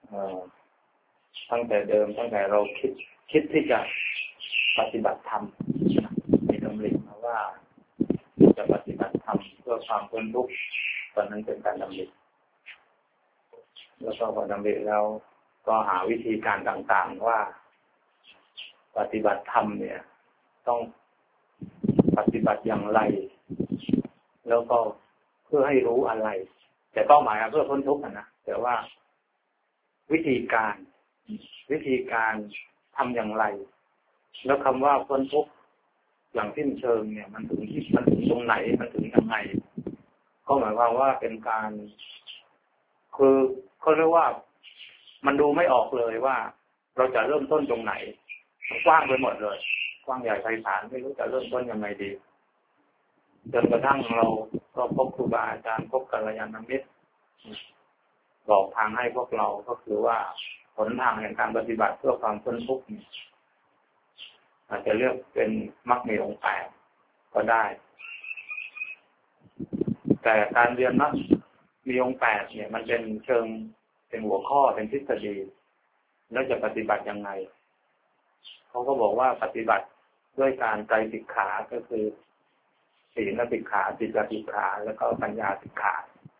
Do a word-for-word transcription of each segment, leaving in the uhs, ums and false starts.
ตั้งแต่เดิมตั้งแต่เราคิดคิดที่จะปฏิบัติธรรมมีดำริมาว่าจะปฏิบัติธรรมเพื่อความพ้นทุกข์ตอนนั้นเป็นการดำริแล้วก็พอดำริแล้วก็หาวิธีการต่างๆว่าปฏิบัติธรรมเนี่ยต้องปฏิบัติอย่างไรแล้วก็เพื่อให้รู้อะไรแต่เป้าหมายเพื่อพ้นทุกข์นะแต่ว่าวิธีการวิธีการทำอย่างไรแล้วคำว่าพ้นทุกข์อย่างสิ้นเชิงเนี่ยมันถึงที่มันถึงตรงไหนมันถึงยังไงก็หมายความว่าเป็นการคือเขาเรียกว่ามันดูไม่ออกเลยว่าเราจะเริ่มต้นตรงไหนกว้างไปหมดเลยกว้างใหญ่ไพศาลไม่รู้จะเริ่มต้นยังไงดีจนกระทั่งเราก็พบครูบาอาจารย์พบกัลยาณมิตรบอกทางให้พวกเราก็คือว่าหนทางแห่งการปฏิบัติเพื่อความพ้นทุกข์อาจจะเรียกเป็นมรรคมีองค์แปดก็ได้แต่การเรียนมรรคมีองค์แปดเนี่ยมันเป็นเชิงเป็นหัวข้อเป็นทฤษฎีแล้วจะปฏิบัติยังไงเขาก็บอกว่าปฏิบัติด้วยการไตรสิกขาก็คือศีลสิกขาจิตสิกขาแล้วก็ปัญญาสิกขา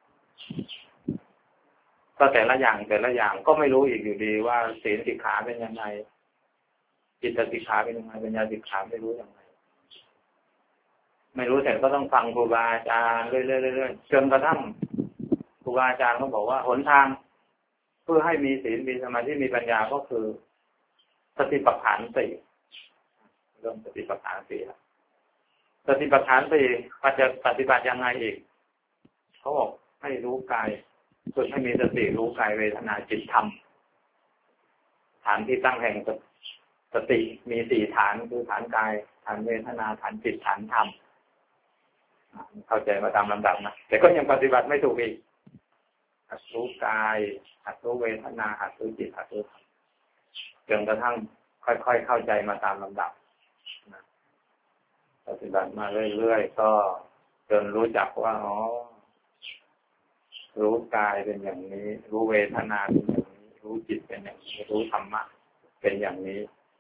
ก็แต่ละอย่างแต่ละอย่างก็ไม่รู้อีกอยู่ดีว่าศีลสิกขาเป็นยังไงจิตสิกขาเป็นยังไงปัญญาสิกขาไม่รู้ยังไงไม่รู้แต่ก็ต้องฟังครูบาอาจารย์เรื่อยๆๆจนกระทั่งครูบาอาจารย์เขาบอกว่าหนทางเพื่อให้มีศีลมีสมาธิมีปัญญาก็คือสติปัฏฐานสี่เรื่องสติปัฏฐานสี่แล้วสติปัฏฐานสี่จะปฏิบัติยังไงอีกเขาบอกให้รู้กายฝึกให้มีสติรู้กายเวทนาจิตธรรมฐานที่ตั้งแห่งสติมีสี่ฐานคือฐานกายฐานเวทนาฐานจิตฐานธรรมเข้าใจมาตามลำดับนะแต่ก็ยังปฏิบัติไม่ถูกอีกหัดรู้กายหัดรู้เวทนาหัดรู้จิตหัดรู้ธรรมจนกระทั่งค่อยๆเข้าใจมาตามลำดับนะปฏิบัติมาเรื่อยๆก็จนรู้จักว่าอ๋อรู้กายเป็นอย่างนี้รู้เวทนาเป็นอย่างนี้รู้จิตเป็นอย่างนี้รู้ธรรมะเป็นอย่างนี้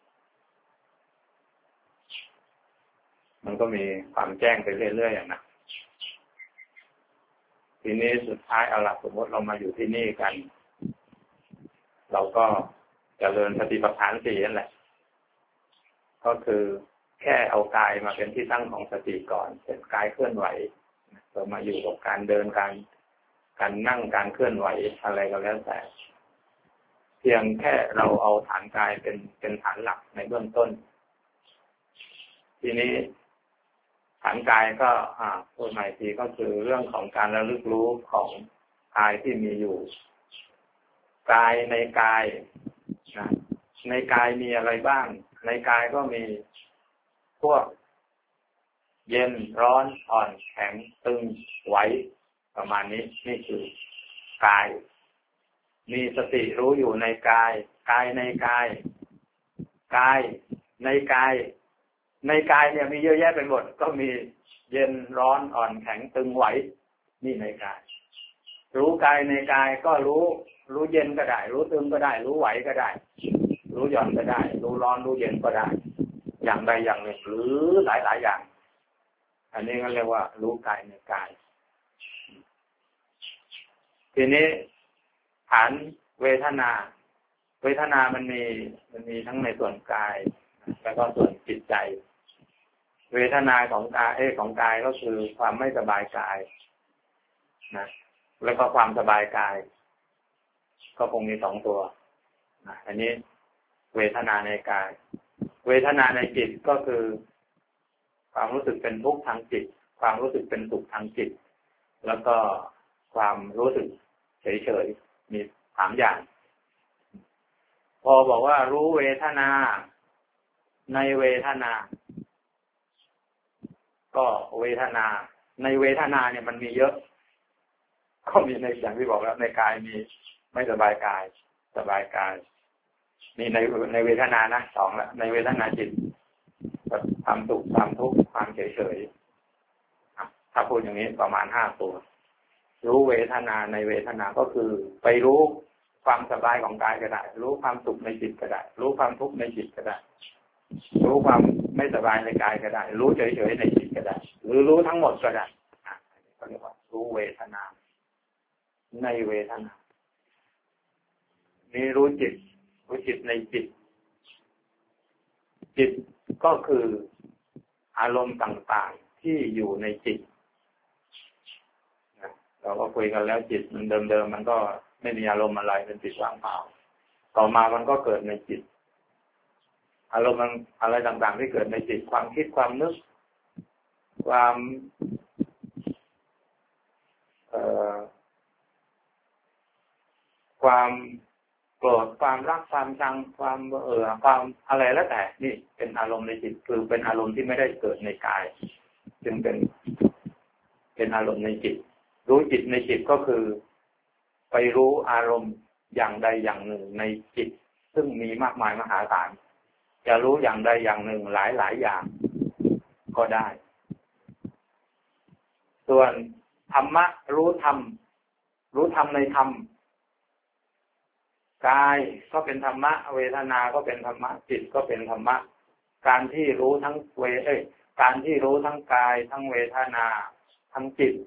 มันก็มีความแจ้งไปเรื่อยๆอย่างนั้นทีนี้สุดท้ายเอาล่ะสมมติเรามาอยู่ที่นี่กันเราก็เจริญสติปัฏฐานสี่นั่นแหละก็คือแค่เอากายมาเป็นที่ตั้งของสติก่อนเป็นกายเคลื่อนไหวเรามาอยู่กับการเดินการการนั่งการเคลื่อนไหวอะไรก็แล้วแต่เพียงแค่เราเอาฐานกายเป็นเป็นฐานหลักในเบื้องต้นทีนี้ฐานกายก็อ่าพูดใหม่ทีก็คือเรื่องของการระลึกรู้ของกายที่มีอยู่กายในกายนะในกายมีอะไรบ้างในกายก็มีพวกเย็นร้อนอ่อนแข็งตึงไหวประมาณนี้นี่คือกายมีสติรู้อยู่ในกายกายในกายกายในกายในกายเนี่ยมีเยอะแยะไปหมดก็มีเย็นร้อนอ่อนแข็งตึงไหวนี่ในกายรู้กายในกายก็รู้รู้เย็นก็ได้รู้ตึงก็ได้รู้ไหวก็ได้รู้หย่อนก็ได้รู้ร้อนรู้เย็นก็ได้อย่างใดอย่างหนึ่งหรือหลายๆอย่างอันนี้ก็เรียกว่ารู้กายในกายทีนี้ฐานเวทนาเวทนามันมีมันมีทั้งในส่วนกายแล้วก็ส่วนจิตใจเวทนาของกายเอ้ของกายก็คือความไม่สบายกายนะแล้วก็ความสบายกายก็คงมีสองตัวนะอันนี้เวทนาในกายเวทนาในจิตก็คือความรู้สึกเป็นทุกข์ทางจิตความรู้สึกเป็นสุขทางจิตแล้วก็ความรู้สึกเฉยๆมีสามอย่างพอบอกว่ารู้เวทนาในเวทนาก็เวทนาในเวทนาเนี่ยมันมีเยอะก็มีในอย่างที่บอกแล้วในกายมีไม่สบายกายสบายกายนี่ในในเวทนานะสองละในเวทนาจิตความสุขความทุกข์ความเฉยๆถ้าพูดอย่างนี้ประมาณห้าตัวรู้เวทนาในเวทนาก็คือไปรู้ความสบายของกายก็ได้รู้ความสุขในจิตก็ได้รู้ความทุกข์ในจิตก็ได้รู้ความไม่สบายในกายก็ได้รู้เฉยๆในจิตก็ได้หรือรู้ทั้งหมดก็ได้เขาเรียกว่ารู้เวทนาในเวทนานี่รู้จิตรู้จิตในจิตจิตก็คืออารมณ์ต่างๆที่อยู่ในจิตเราก็คุยกันแล้วจิตมันเดิมๆมันก็ไม่มีอารมณ์อะไรเป็นจิตว่างเปล่าต่อมามันก็เกิดในจิตอารมณ์มันอะไรต่างๆที่เกิดในจิตความคิดความนึกความเอ่อความโกรธความรักความชังความเอ่อความอะไรแล้วแต่นี่เป็นอารมณ์ในจิตคือเป็นอารมณ์ที่ไม่ได้เกิดในกายจึงเป็นเป็นอารมณ์ในจิตรู้จิตในจิตก็คือไปรู้อารมณ์อย่างใดอย่างหนึ่งในจิตซึ่งมีมากมายมหาศาลจะรู้อย่างใดอย่างหนึ่งหลายหลายอย่างก็ได้ส่วนธรรมะรู้ธรรมรู้ธรรมในธรรมกายก็เป็นธรรมะเวทนาก็เป็นธรรมะจิตก็เป็นธรรมะการที่รู้ทั้งเวเอ้ยการที่รู้ทั้งกายทั้งเวทนาทั้งจิต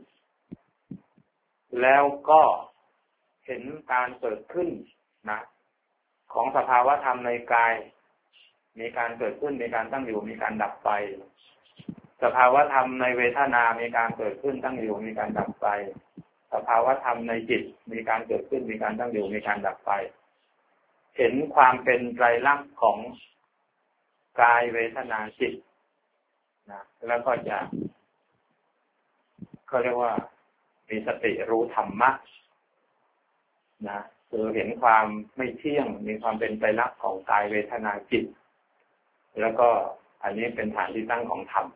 แล้วก็เห็นการเกิดขึ้นนะของสภาวะธรรมในกายมีการเกิดขึ้นมีการตั้งอยู่มีการดับไปสภาวะธรรมในเวทนามีการเกิดขึ้นตั้งอยู่มีการดับไปสภาวะธรรมในจิตมีการเกิดขึ้นมีการตั้งอยู่มีการดับไปเห็นความเป็นไตรลักษณ์ของกายเวทนาจิตนะแล้วก็จะเขาเรียกว่ามีสติรู้ธรรมะนะคือเห็นความไม่เที่ยงมีความเป็นไตรลักษณ์ของกายเวทนาจิตแล้วก็อันนี้เป็นฐานที่ตั้งของธรรม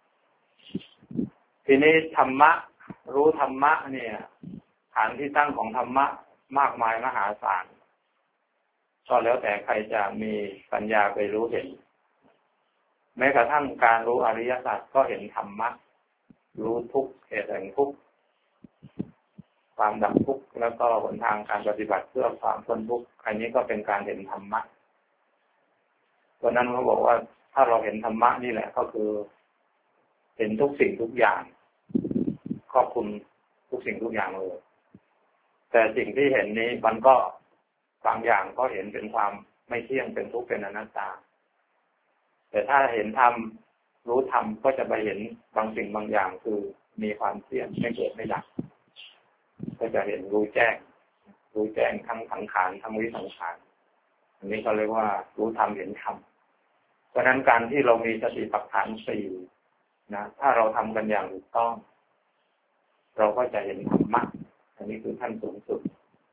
ทีนี้ธรรมะรู้ธรรมะเนี่ยฐานที่ตั้งของธรรมะมากมายมหาศาลก็แล้วแต่ใครจะมีปัญญาไปรู้เห็นแม้กระทั่งการรู้อริยสัจก็เห็นธรรมะรู้ทุกข์เหตุแห่งทุกข์ความดับทุกข์แล้วก็หนทางการปฏิบัติเพื่อความพ้นทุกข์อันนี้ก็เป็นการเห็นธรรมะเพราะนั้นเขาบอกว่าถ้าเราเห็นธรรมะนี่แหละก็คือเห็นทุกสิ่งทุกอย่างครอบคลุมทุกสิ่งทุกอย่างเลยแต่สิ่งที่เห็นนี้มันก็บางอย่างก็เห็นเป็นความไม่เที่ยงเป็นทุกข์เป็นอนัตตาแต่ถ้าเห็นธรรมรู้ธรรมก็จะไปเห็นบางสิ่งบางอย่างคือมีความเที่ยงไม่เกิดไม่ดับก็จะเห็นรู้แจ้งรู้แจ้งทั้งสังขารทั้งวิสังขารอันนี้ก็เรียกว่ารู้ธรรมเห็นธรรมเพราะนั้นการที่เรามีสติปัฏฐานสี่นะถ้าเราทำกันอย่างถูกต้องเราก็จะเห็นธรรมะอันนี้คือขั้นสูงสุด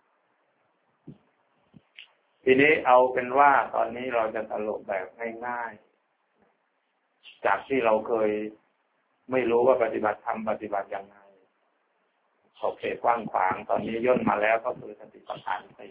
ทีนี้เอาเป็นว่าตอนนี้เราจะสรุปแบบง่ายๆจากที่เราเคยไม่รู้ว่าปฏิบัติธรรมปฏิบัติอย่างไรขอบเขตกว้างขวางตอนนี้ย่นมาแล้วก็คือสติปัฏฐานสี่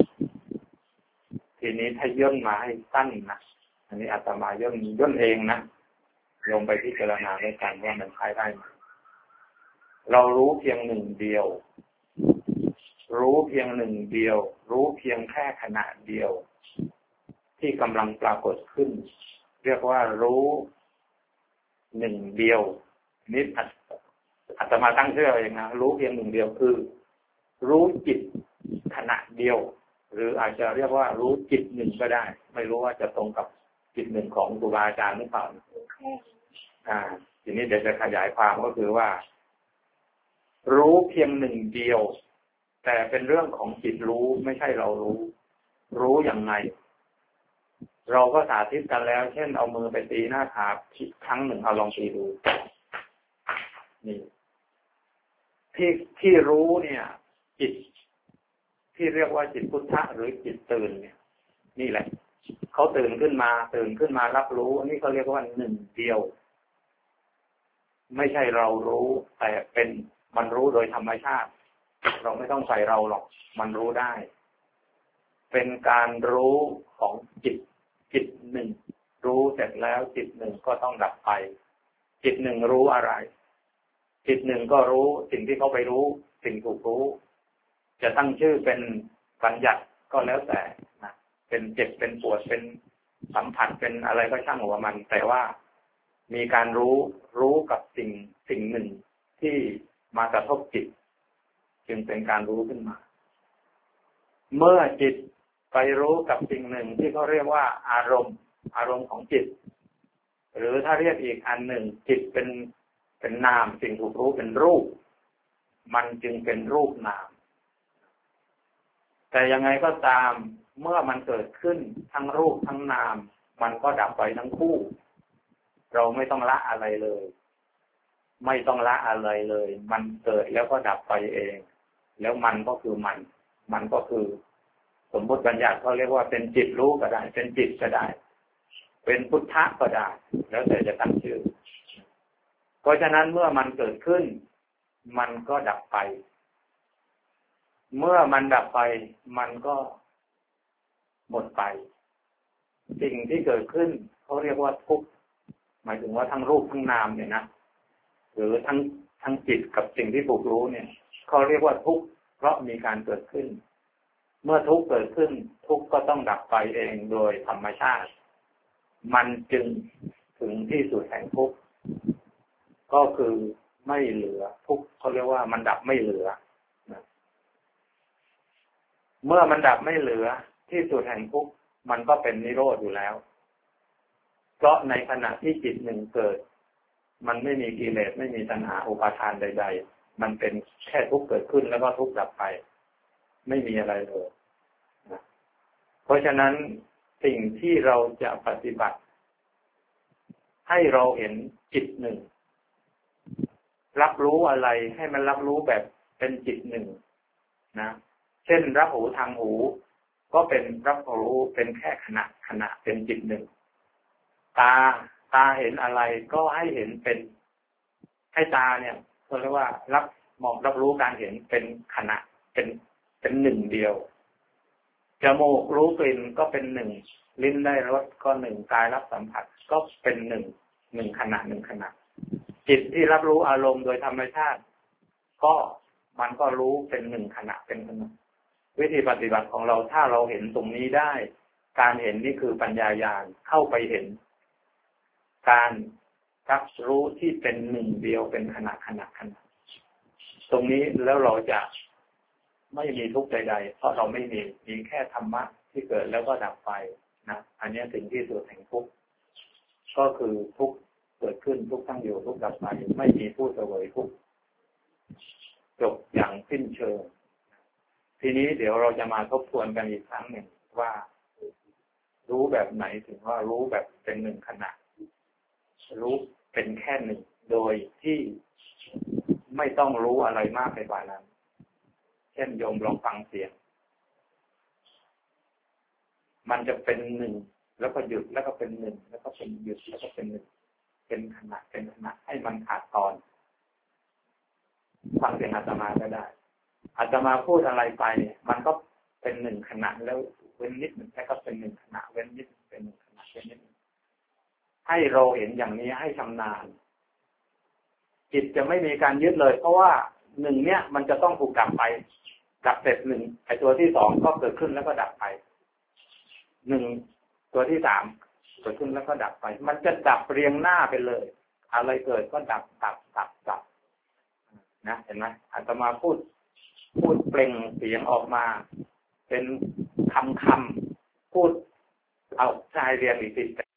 ทีนี้ถ้าย่นมาให้สั้นนะอันนี้อาตมาย่นย่นเองนะลงไปพิจารณาด้วยกันว่ามันใช้ได้ไหมเรารู้เพียงหนึ่งเดียวรู้เพียงหนึ่งเดียวรู้เพียงแค่ขณะเดียวที่กำลังปรากฏขึ้นเรียกว่ารู้หนึ่งเดียวนิดอาตมาตั้งชื่อเองนะรู้เพียงหนึ่งเดียวคือรู้จิตขณะเดียวหรืออาจจะเรียกว่ารู้จิตหนึ่งก็ได้ไม่รู้ว่าจะตรงกับจิตหนึ่งของครูบาอาจารย์หรือเปล่าอ่าทีนี้เดี๋ยวจะขยายความก็คือว่ารู้เพียงหนึ่งเดียวแต่เป็นเรื่องของจิตรู้ไม่ใช่เรารู้รู้อย่างไรเราก็สาธิตกันแล้วเช่นเอามือไปตีหน้าผากครั้งหนึ่งเอาลองตีดูนี่ที่ที่รู้เนี่ยจิตที่เรียกว่าจิตพุทธะหรือจิตตื่นเนี่ยนี่แหละเขาตื่นขึ้นมาตื่นขึ้นมารับรู้อันนี้เขาเรียกว่าหนึ่งเดียวไม่ใช่เรารู้แต่เป็นมันรู้โดยธรรมชาติเราไม่ต้องใส่เราหรอกมันรู้ได้เป็นการรู้ของจิตจิตหนึ่งรู้เสร็จแล้วจิตหนึ่งก็ต้องดับไปจิตหนึ่งรู้อะไรจิตหนึ่งก็รู้สิ่งที่เขาไปรู้สิ่งถูกรู้จะตั้งชื่อเป็นบัญญัติก็แล้วแต่นะเป็นเจ็บเป็นปวดเป็นสัมผัสเป็นอะไรก็ช่างหัวมันแต่ว่ามีการรู้รู้กับสิ่งสิ่งหนึ่งที่มากระทบจิตจึงเป็นการรู้ขึ้นมาเมื่อจิตไปรู้กับสิ่งหนึ่งที่เขาเรียกว่าอารมณ์อารมณ์ของจิตหรือถ้าเรียกอีกอันหนึ่งจิตเป็นเป็นนามสิ่งถูกรู้เป็นรูปมันจึงเป็นรูปนามแต่ยังไงก็ตามเมื่อมันเกิดขึ้นทั้งรูปทั้งนามมันก็ดับไปทั้งคู่เราไม่ต้องละอะไรเลยไม่ต้องละอะไรเลยมันเกิดแล้วก็ดับไปเองแล้วมันก็คือมันมันก็คือสมมติบัญญัติเขาเรียกว่าเป็นจิตรู้ก็ได้เป็นจิตก็ได้เป็นพุทธะก็ได้แล้วแต่จะตั้งชื่อเพราะฉะนั้นเมื่อมันเกิดขึ้นมันก็ดับไปเมื่อมันดับไปมันก็หมดไปสิ่งที่เกิดขึ้นเขาเรียกว่าทุกข์หมายถึงว่าทั้งรูปทั้งนามเนี่ยนะหรือทั้งทั้งจิตกับสิ่งที่ถูกรู้เนี่ยเขาเรียกว่าทุกข์เพราะมีการเกิดขึ้นเมื่อทุกข์เกิดขึ้นทุกข์ก็ต้องดับไปเองโดยธรรมชาติมันจึงถึงที่สุดแห่งทุกข์ก็คือไม่เหลือทุกข์เขาเรียกว่ามันดับไม่เหลือเมื่อมันดับไม่เหลือที่สุดแห่งทุกข์มันก็เป็นนิโรธอยู่แล้วเพราะในขณะที่จิตหนึ่งเกิดมันไม่มีกิเลสไม่มีตัณหาอุปาทานใดๆมันเป็นแค่ทุกข์เกิดขึ้นแล้วก็ทุกข์ดับไปไม่มีอะไรเลยนะเพราะฉะนั้นสิ่งที่เราจะปฏิบัติให้เราเห็นจิตหนึ่งรับรู้อะไรให้มันรับรู้แบบเป็นจิตหนึ่งนะเช่นรับหูทางหูก็เป็นรับรู้เป็นแค่ขณะขณะเป็นจิตหนึ่งตาตาเห็นอะไรก็ให้เห็นเป็นให้ตาเนี่ยเขาเรียกว่ารับมองรับรู้การเห็นเป็นขณะเป็นเป็นหนึ่งเดียวจมูกรู้กลิ่นก็เป็นหนึ่งลิ้นได้รสก็หนึ่งกายรับสัมผัสก็เป็นหนึ่งหนึ่งขณะหนึ่งขณะจิตที่รับรู้อารมณ์โดยธรรมชาติก็มันก็รู้เป็นหนึ่งขณะเป็นขณะวิธีปฏิบัติของเราถ้าเราเห็นตรงนี้ได้การเห็นนี่คือปัญญาญาณเข้าไปเห็นการรับรู้ที่เป็นหนึ่งเดียวเป็นขณะขณะขณะตรงนี้แล้วเราจะไม่มีทุกข์ใดๆเพราะเราไม่มีมีแค่ธรรมะที่เกิดแล้วก็ดับไปนะอันนี้ถึงที่สุดแห่งทุกข์ก็คือทุกข์เกิดขึ้นทุกข์ตั้งอยู่ทุกข์ดับไปไม่มีผู้เสวยทุกข์จบอย่างสิ้นเชิงทีนี้เดี๋ยวเราจะมาทบทวนกันอีกครั้งหนึ่งว่ารู้แบบไหนถึงว่ารู้แบบเป็นหนึ่งขณะรู้เป็นแค่หนึ่งโดยที่ไม่ต้องรู้อะไรมากไปกว่านั้นเช่นโยมลองฟังเสียงมันจะเป็นหนึ่งแล้วก็หยุดแล้วก็เป็นหนึ่งแล้วก็เป็นหยุดแล้วก็เป็นหนึ่งเป็นขณะเป็นขณะให้มันขาดตอนฟังเสียงอาตมาก็ได้อาตมาพูดอะไรไปมันก็เป็นหนึ่งขณะแล้วเว้นนิดหนึ่งแล้วก็เป็นหนึ่งขณะเว้นนิดเป็นหนึ่งขณะเว้นนิดให้เราเห็นอย่างนี้ให้ชำนาญจิตจะไม่มีการยึดเลยเพราะว่าหนึ่งเนี้ยมันจะต้องถูกดับไปดับเสร็จหนึ่งไอตัวที่สองก็เกิดขึ้นแล้วก็ดับไปหนึ่งตัวที่สามเกิดขึ้นแล้วก็ดับไปมันจะดับเรียงหน้าไปเลยอะไรเกิดก็ดับดับดับดับนะเห็นไหมอาตมาพูดพูดเปล่งเสียงออกมาเป็นคำคำพูดเอาใจเรียนอีกที